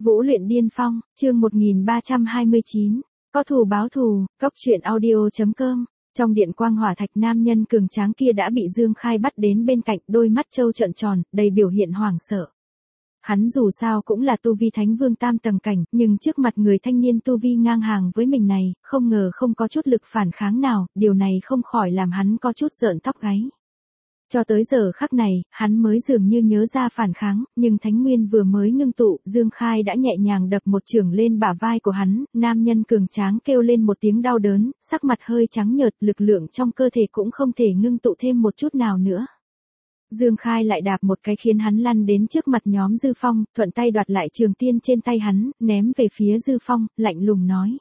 Vũ luyện điên phong, chương 1329. Có thù báo thù, Cốc truyện audio.com. Trong điện quang hỏa thạch, nam nhân cường tráng kia đã bị Dương Khai bắt đến bên cạnh, đôi mắt trâu trợn tròn, đầy biểu hiện hoảng sợ. Hắn dù sao cũng là tu vi thánh vương tam tầng cảnh, nhưng trước mặt người thanh niên tu vi ngang hàng với mình này, không ngờ không có chút lực phản kháng nào, điều này không khỏi làm hắn có chút rợn tóc gáy. Cho tới giờ khắc này, hắn mới dường như nhớ ra phản kháng, nhưng thánh nguyên vừa mới ngưng tụ, Dương Khai đã nhẹ nhàng đập một chưởng lên bả vai của hắn, nam nhân cường tráng kêu lên một tiếng đau đớn, sắc mặt hơi trắng nhợt, lực lượng trong cơ thể cũng không thể ngưng tụ thêm một chút nào nữa. Dương Khai lại đạp một cái khiến hắn lăn đến trước mặt nhóm Dư Phong, thuận tay đoạt lại trường tiên trên tay hắn, ném về phía Dư Phong, lạnh lùng nói.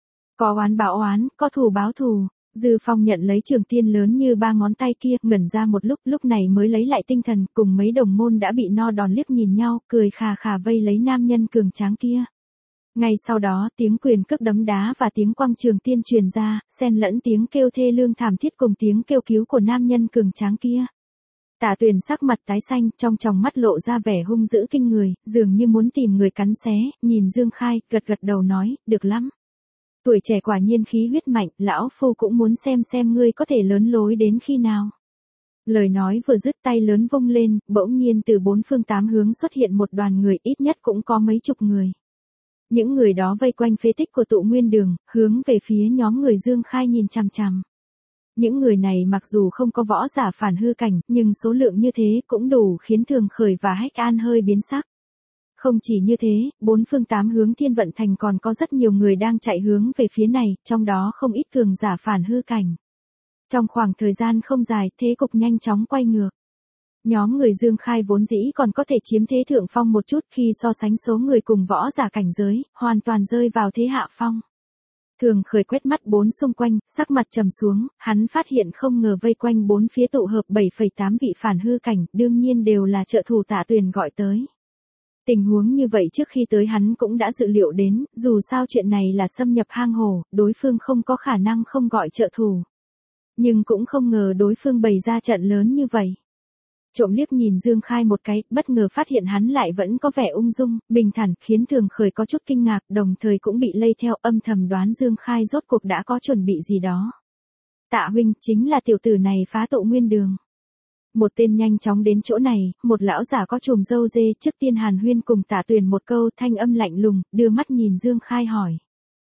Có oán báo oán, có thù báo thù. Dư Phong nhận lấy trường tiên lớn như ba ngón tay kia, ngẩn ra một lúc này mới lấy lại tinh thần, cùng mấy đồng môn đã bị no đòn liếc nhìn nhau, cười khà khà vây lấy nam nhân cường tráng kia. Ngay sau đó, tiếng quyền cước đấm đá và tiếng quăng trường tiên truyền ra, xen lẫn tiếng kêu thê lương thảm thiết cùng tiếng kêu cứu của nam nhân cường tráng kia. Tả Tuyền sắc mặt tái xanh, trong tròng mắt lộ ra vẻ hung dữ kinh người, dường như muốn tìm người cắn xé, nhìn Dương Khai, gật đầu nói, được lắm. Tuổi trẻ quả nhiên khí huyết mạnh, lão phu cũng muốn xem ngươi có thể lớn lối đến khi nào. Lời nói vừa dứt, tay lớn vung lên, bỗng nhiên từ bốn phương tám hướng xuất hiện một đoàn người, ít nhất cũng có mấy chục người. Những người đó vây quanh phế tích của Tụ Nguyên Đường, hướng về phía nhóm người Dương Khai nhìn chằm chằm. Những người này mặc dù không có võ giả phản hư cảnh, nhưng số lượng như thế cũng đủ khiến Thường Khởi và Hách An hơi biến sắc. Không chỉ như thế, bốn phương tám hướng Thiên Vận Thành còn có rất nhiều người đang chạy hướng về phía này, trong đó không ít cường giả phản hư cảnh. Trong khoảng thời gian không dài, thế cục nhanh chóng quay ngược. Nhóm người Dương Khai vốn dĩ còn có thể chiếm thế thượng phong một chút, khi so sánh số người cùng võ giả cảnh giới, hoàn toàn rơi vào thế hạ phong. Thường Khởi quét mắt bốn xung quanh, sắc mặt trầm xuống, hắn phát hiện không ngờ vây quanh bốn phía tụ hợp 7,8 vị phản hư cảnh, đương nhiên đều là trợ thủ Tả Tuyền gọi tới. Tình huống như vậy trước khi tới hắn cũng đã dự liệu đến, dù sao chuyện này là xâm nhập hang hổ, đối phương không có khả năng không gọi trợ thủ. Nhưng cũng không ngờ đối phương bày ra trận lớn như vậy. Trộm liếc nhìn Dương Khai một cái, bất ngờ phát hiện hắn lại vẫn có vẻ ung dung, bình thản, khiến Thường Khởi có chút kinh ngạc, đồng thời cũng bị lây theo, âm thầm đoán Dương Khai rốt cuộc đã có chuẩn bị gì đó. Tạ huynh, chính là tiểu tử này phá Tụ Nguyên Đường. Một tên nhanh chóng đến chỗ này, một lão giả có chùm râu dê, trước tiên hàn huyên cùng Tả Tuyền một câu, thanh âm lạnh lùng, đưa mắt nhìn Dương Khai hỏi.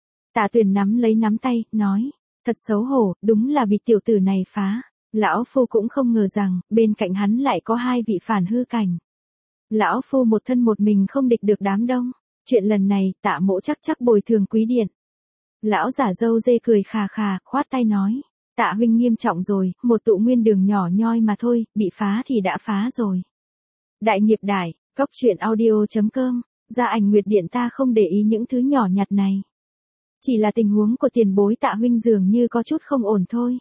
Tả Tuyền nắm lấy nắm tay, nói, thật xấu hổ, đúng là bị tiểu tử này phá. Lão phu cũng không ngờ rằng, bên cạnh hắn lại có hai vị phản hư cảnh. Lão phu một thân một mình không địch được đám đông, chuyện lần này, Tạ mỗ chắc bồi thường quý điện. Lão giả râu dê cười khà khà, khoát tay nói. Tạ huynh nghiêm trọng rồi, một Tụ Nguyên Đường nhỏ nhoi mà thôi, bị phá thì đã phá rồi. Đại nghiệp đại, Cốc truyện audio.com, Gia Ảnh Nguyệt Điện ta không để ý những thứ nhỏ nhặt này. Chỉ là tình huống của tiền bối Tạ huynh dường như có chút không ổn thôi.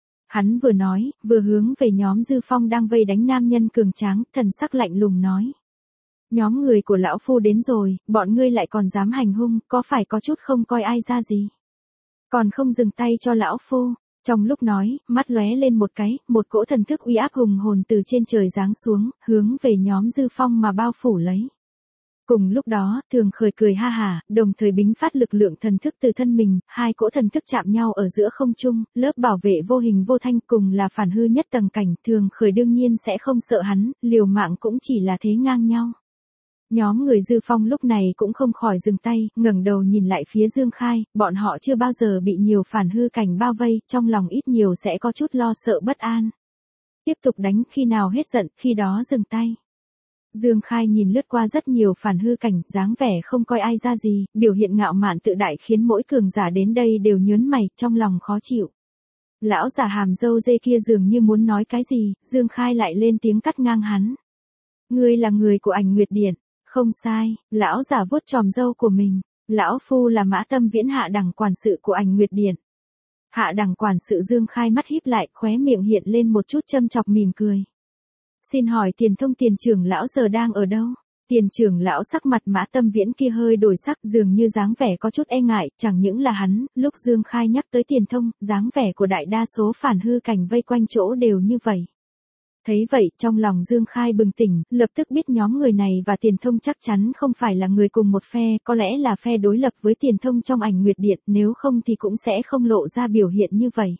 Hắn vừa nói, vừa hướng về nhóm Dư Phong đang vây đánh nam nhân cường tráng, thần sắc lạnh lùng nói. Nhóm người của lão phu đến rồi, bọn ngươi lại còn dám hành hung, có phải có chút không coi ai ra gì. Còn không dừng tay cho lão phu. Trong lúc nói, mắt lóe lên một cái, một cỗ thần thức uy áp hùng hồn từ trên trời giáng xuống, hướng về nhóm Dư Phong mà bao phủ lấy. Cùng lúc đó, Thường Khởi cười ha hả, đồng thời bính phát lực lượng thần thức từ thân mình, hai cỗ thần thức chạm nhau ở giữa không trung, lớp bảo vệ vô hình vô thanh cùng là phản hư nhất tầng cảnh, Thường Khởi đương nhiên sẽ không sợ hắn, liều mạng cũng chỉ là thế ngang nhau. Nhóm người Dư Phong lúc này cũng không khỏi dừng tay, ngẩng đầu nhìn lại phía Dương Khai, bọn họ chưa bao giờ bị nhiều phản hư cảnh bao vây, trong lòng ít nhiều sẽ có chút lo sợ bất an. Tiếp tục đánh, khi nào hết giận, khi đó dừng tay. Dương Khai nhìn lướt qua rất nhiều phản hư cảnh, dáng vẻ không coi ai ra gì, biểu hiện ngạo mạn tự đại khiến mỗi cường giả đến đây đều nhớn mày, trong lòng khó chịu. Lão giả hàm râu dê kia dường như muốn nói cái gì, Dương Khai lại lên tiếng cắt ngang hắn. Ngươi là người của Ảnh Nguyệt Điện. Không sai, lão giả vuốt chòm râu của mình, lão phu là Mã Tâm Viễn hạ đẳng quản sự của Ảnh Nguyệt Điện. Hạ đẳng quản sự Dương Khai mắt híp lại, khóe miệng hiện lên một chút châm chọc mỉm cười. Xin hỏi Tiền Thông Tiền trưởng lão giờ đang ở đâu? Tiền trưởng lão sắc mặt Mã Tâm Viễn kia hơi đổi sắc, dường như dáng vẻ có chút e ngại, chẳng những là hắn, lúc Dương Khai nhắc tới Tiền Thông, dáng vẻ của đại đa số phản hư cảnh vây quanh chỗ đều như vậy. Thấy vậy, trong lòng Dương Khai bừng tỉnh, lập tức biết nhóm người này và Tiền Thông chắc chắn không phải là người cùng một phe, có lẽ là phe đối lập với Tiền Thông trong ảnh nguyệt điện, nếu không thì cũng sẽ không lộ ra biểu hiện như vậy.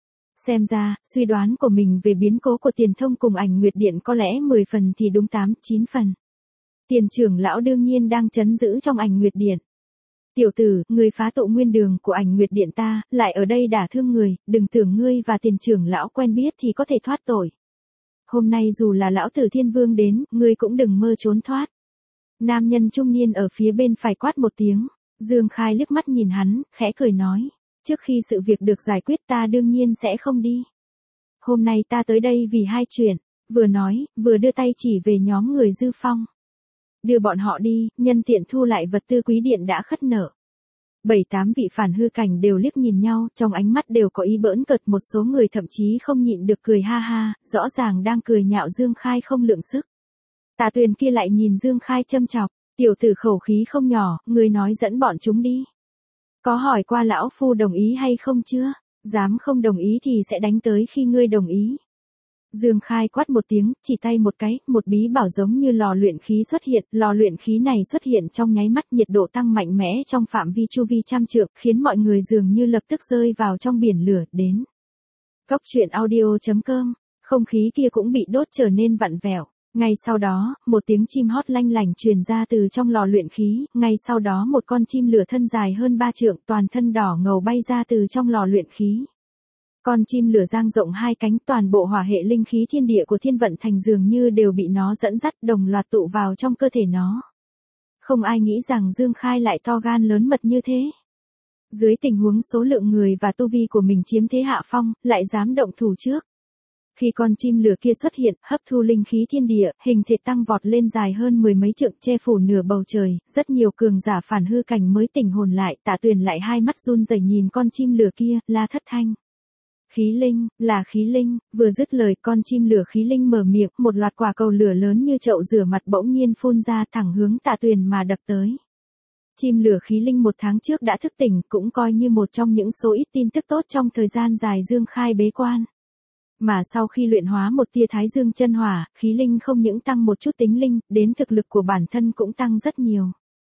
Xem ra, suy đoán của mình về biến cố của Tiền Thông cùng ảnh nguyệt điện có lẽ 10 phần thì đúng 8, 9 phần. Tiền trưởng lão đương nhiên đang trấn giữ trong ảnh nguyệt điện. Tiểu tử, người phá tụ nguyên đường của ảnh nguyệt điện ta, lại ở đây đả thương người, đừng tưởng ngươi và tiền trưởng lão quen biết thì có thể thoát tội. Hôm nay dù là lão tử thiên vương đến, ngươi cũng đừng mơ trốn thoát. Nam nhân trung niên ở phía bên phải quát một tiếng, Dương Khai liếc mắt nhìn hắn, khẽ cười nói, trước khi sự việc được giải quyết ta đương nhiên sẽ không đi. Hôm nay ta tới đây vì hai chuyện, vừa nói, vừa đưa tay chỉ về nhóm người Dư Phong. Đưa bọn họ đi, nhân tiện thu lại vật tư quý điện đã khất nợ. 7-8 vị phản hư cảnh đều liếc nhìn nhau, trong ánh mắt đều có ý bỡn cợt, một số người thậm chí không nhịn được cười ha ha, rõ ràng đang cười nhạo Dương Khai không lượng sức. Tà Tuyền kia lại nhìn Dương Khai châm chọc, tiểu tử khẩu khí không nhỏ, ngươi nói dẫn bọn chúng đi. Có hỏi qua lão phu đồng ý hay không chưa? Dám không đồng ý thì sẽ đánh tới khi ngươi đồng ý. Dương Khai quát một tiếng, chỉ tay một cái, một bí bảo giống như lò luyện khí xuất hiện, lò luyện khí này xuất hiện trong nháy mắt, nhiệt độ tăng mạnh mẽ trong phạm vi chu vi trăm trượng, khiến mọi người dường như lập tức rơi vào trong biển lửa, đến. Cốc truyện audio.com, không khí kia cũng bị đốt trở nên vặn vẹo. Ngay sau đó, một tiếng chim hót lanh lảnh truyền ra từ trong lò luyện khí, ngay sau đó một con chim lửa thân dài hơn 3 trượng, toàn thân đỏ ngầu bay ra từ trong lò luyện khí. Con chim lửa dang rộng hai cánh, toàn bộ hỏa hệ linh khí thiên địa của Thiên Vận Thành dường như đều bị nó dẫn dắt đồng loạt tụ vào trong cơ thể nó. Không ai nghĩ rằng Dương Khai lại to gan lớn mật như thế. Dưới tình huống số lượng người và tu vi của mình chiếm thế hạ phong, lại dám động thủ trước. Khi con chim lửa kia xuất hiện, hấp thu linh khí thiên địa, hình thể tăng vọt lên dài hơn 10 mấy trượng, che phủ nửa bầu trời, rất nhiều cường giả phản hư cảnh mới tỉnh hồn lại, Tạ Tuyền lại hai mắt run rẩy nhìn con chim lửa kia, la thất thanh. Khí linh, là khí linh, vừa dứt lời con chim lửa khí linh mở miệng, một loạt quả cầu lửa lớn như chậu rửa mặt bỗng nhiên phun ra thẳng hướng Tạ Tuyền mà đập tới. Chim lửa khí linh 1 tháng trước đã thức tỉnh, cũng coi như một trong những số ít tin tức tốt trong thời gian dài Dương Khai bế quan. Mà sau khi luyện hóa một tia Thái Dương chân hỏa, khí linh không những tăng một chút tính linh, đến thực lực của bản thân cũng tăng rất nhiều.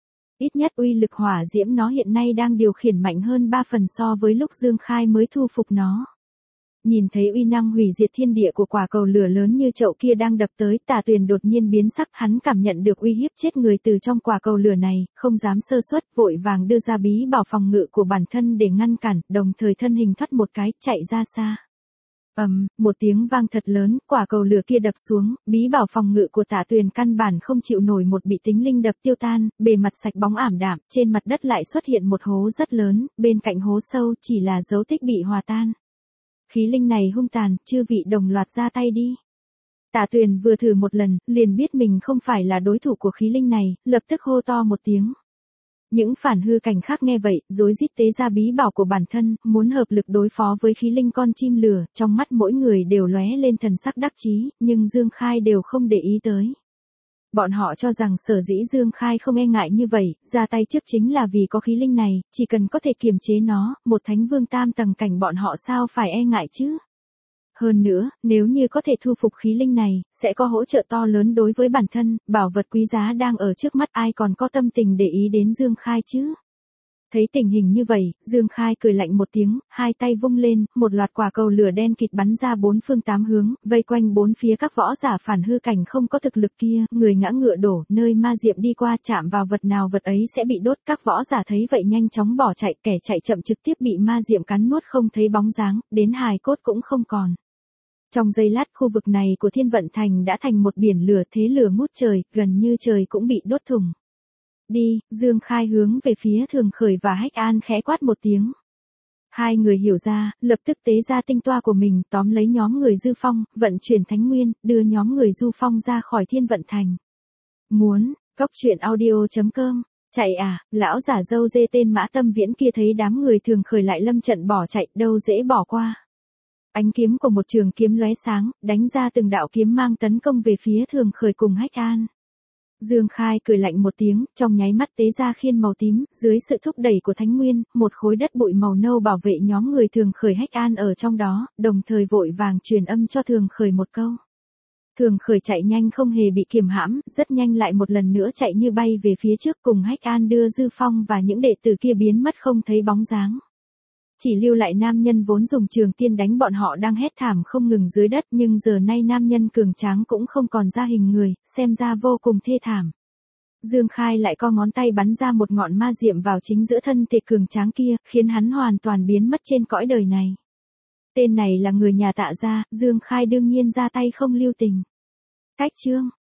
Ít nhất uy lực hỏa diễm nó hiện nay đang điều khiển mạnh hơn 3 phần so với lúc Dương Khai mới thu phục nó. Nhìn thấy uy năng hủy diệt thiên địa của quả cầu lửa lớn như chậu kia đang đập tới, Tà Tuyền đột nhiên biến sắc, hắn cảm nhận được uy hiếp chết người từ trong quả cầu lửa này, không dám sơ suất, vội vàng đưa ra bí bảo phòng ngự của bản thân để ngăn cản, đồng thời thân hình thoát một cái, chạy ra xa. Một tiếng vang thật lớn, quả cầu lửa kia đập xuống, bí bảo phòng ngự của Tả Tuyền căn bản không chịu nổi một bị tính linh đập tiêu tan, bề mặt sạch bóng ảm đạm, trên mặt đất lại xuất hiện một hố rất lớn, bên cạnh hố sâu chỉ là dấu tích bị hòa tan. Khí linh này hung tàn, chư vị đồng loạt ra tay đi. Tả Tuyền vừa thử một lần, liền biết mình không phải là đối thủ của khí linh này, lập tức hô to một tiếng. Những phản hư cảnh khác nghe vậy, rối rít tế ra bí bảo của bản thân, muốn hợp lực đối phó với khí linh con chim lửa, trong mắt mỗi người đều lóe lên thần sắc đắc chí, nhưng Dương Khai đều không để ý tới. Bọn họ cho rằng sở dĩ Dương Khai không e ngại như vậy, ra tay trước chính là vì có khí linh này, chỉ cần có thể kiềm chế nó, một thánh vương tam tầng cảnh bọn họ sao phải e ngại chứ. Hơn nữa, nếu như có thể thu phục khí linh này, sẽ có hỗ trợ to lớn đối với bản thân, bảo vật quý giá đang ở trước mắt ai còn có tâm tình để ý đến Dương Khai chứ. Thấy tình hình như vậy, Dương Khai cười lạnh một tiếng, hai tay vung lên, một loạt quả cầu lửa đen kịt bắn ra 4 phương 8 hướng, vây quanh 4 phía các võ giả phản hư cảnh không có thực lực kia, người ngã ngựa đổ, nơi ma diệm đi qua chạm vào vật nào vật ấy sẽ bị đốt, các võ giả thấy vậy nhanh chóng bỏ chạy, kẻ chạy chậm trực tiếp bị ma diệm cắn nuốt không thấy bóng dáng, đến hài cốt cũng không còn. Trong giây lát khu vực này của Thiên Vận Thành đã thành một biển lửa, thế lửa ngút trời, gần như trời cũng bị đốt thủng. Đi, Dương Khai hướng về phía Thường Khởi và Hách An khẽ quát một tiếng. Hai người hiểu ra, lập tức tế ra tinh toa của mình, tóm lấy nhóm người Dư Phong, vận chuyển Thánh Nguyên, đưa nhóm người Du Phong ra khỏi Thiên Vận Thành. Muốn, cốc truyện audio.com, chạy à, lão giả dâu dê tên Mã Tâm Viễn kia thấy đám người Thường Khởi lại lâm trận bỏ chạy, đâu dễ bỏ qua. Ánh kiếm của một trường kiếm lóe sáng, đánh ra từng đạo kiếm mang tấn công về phía Thường Khởi cùng Hách An. Dương Khai cười lạnh một tiếng, trong nháy mắt tế ra khiên màu tím, dưới sự thúc đẩy của Thánh Nguyên, một khối đất bụi màu nâu bảo vệ nhóm người Thường Khởi Hách An ở trong đó, đồng thời vội vàng truyền âm cho Thường Khởi một câu. Thường Khởi chạy nhanh không hề bị kiềm hãm, rất nhanh lại một lần nữa chạy như bay về phía trước cùng Hách An đưa Dư Phong và những đệ tử kia biến mất không thấy bóng dáng. Chỉ lưu lại nam nhân vốn dùng trường tiên đánh bọn họ đang hét thảm không ngừng dưới đất, nhưng giờ nay nam nhân cường tráng cũng không còn ra hình người, xem ra vô cùng thê thảm. Dương Khai lại co ngón tay bắn ra một ngọn ma diệm vào chính giữa thân thể cường tráng kia, khiến hắn hoàn toàn biến mất trên cõi đời này. Tên này là người nhà Tạ gia, Dương Khai đương nhiên ra tay không lưu tình. Cách chương